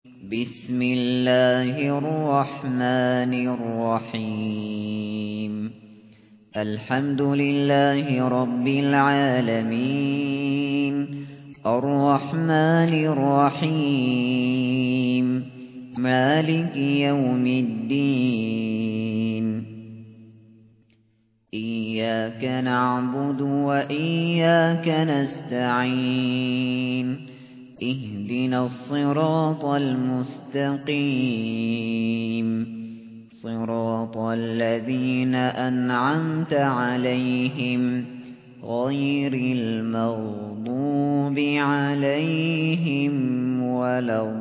بسم الله الرحمن الرحيم الحمد لله رب العالمين الرحمن الرحيم مالك يوم الدين إياك نعبد وإياك نستعين اهدنا الصراط المستقيم صراط الذين أنعمت عليهم غير المغضوب عليهم ولا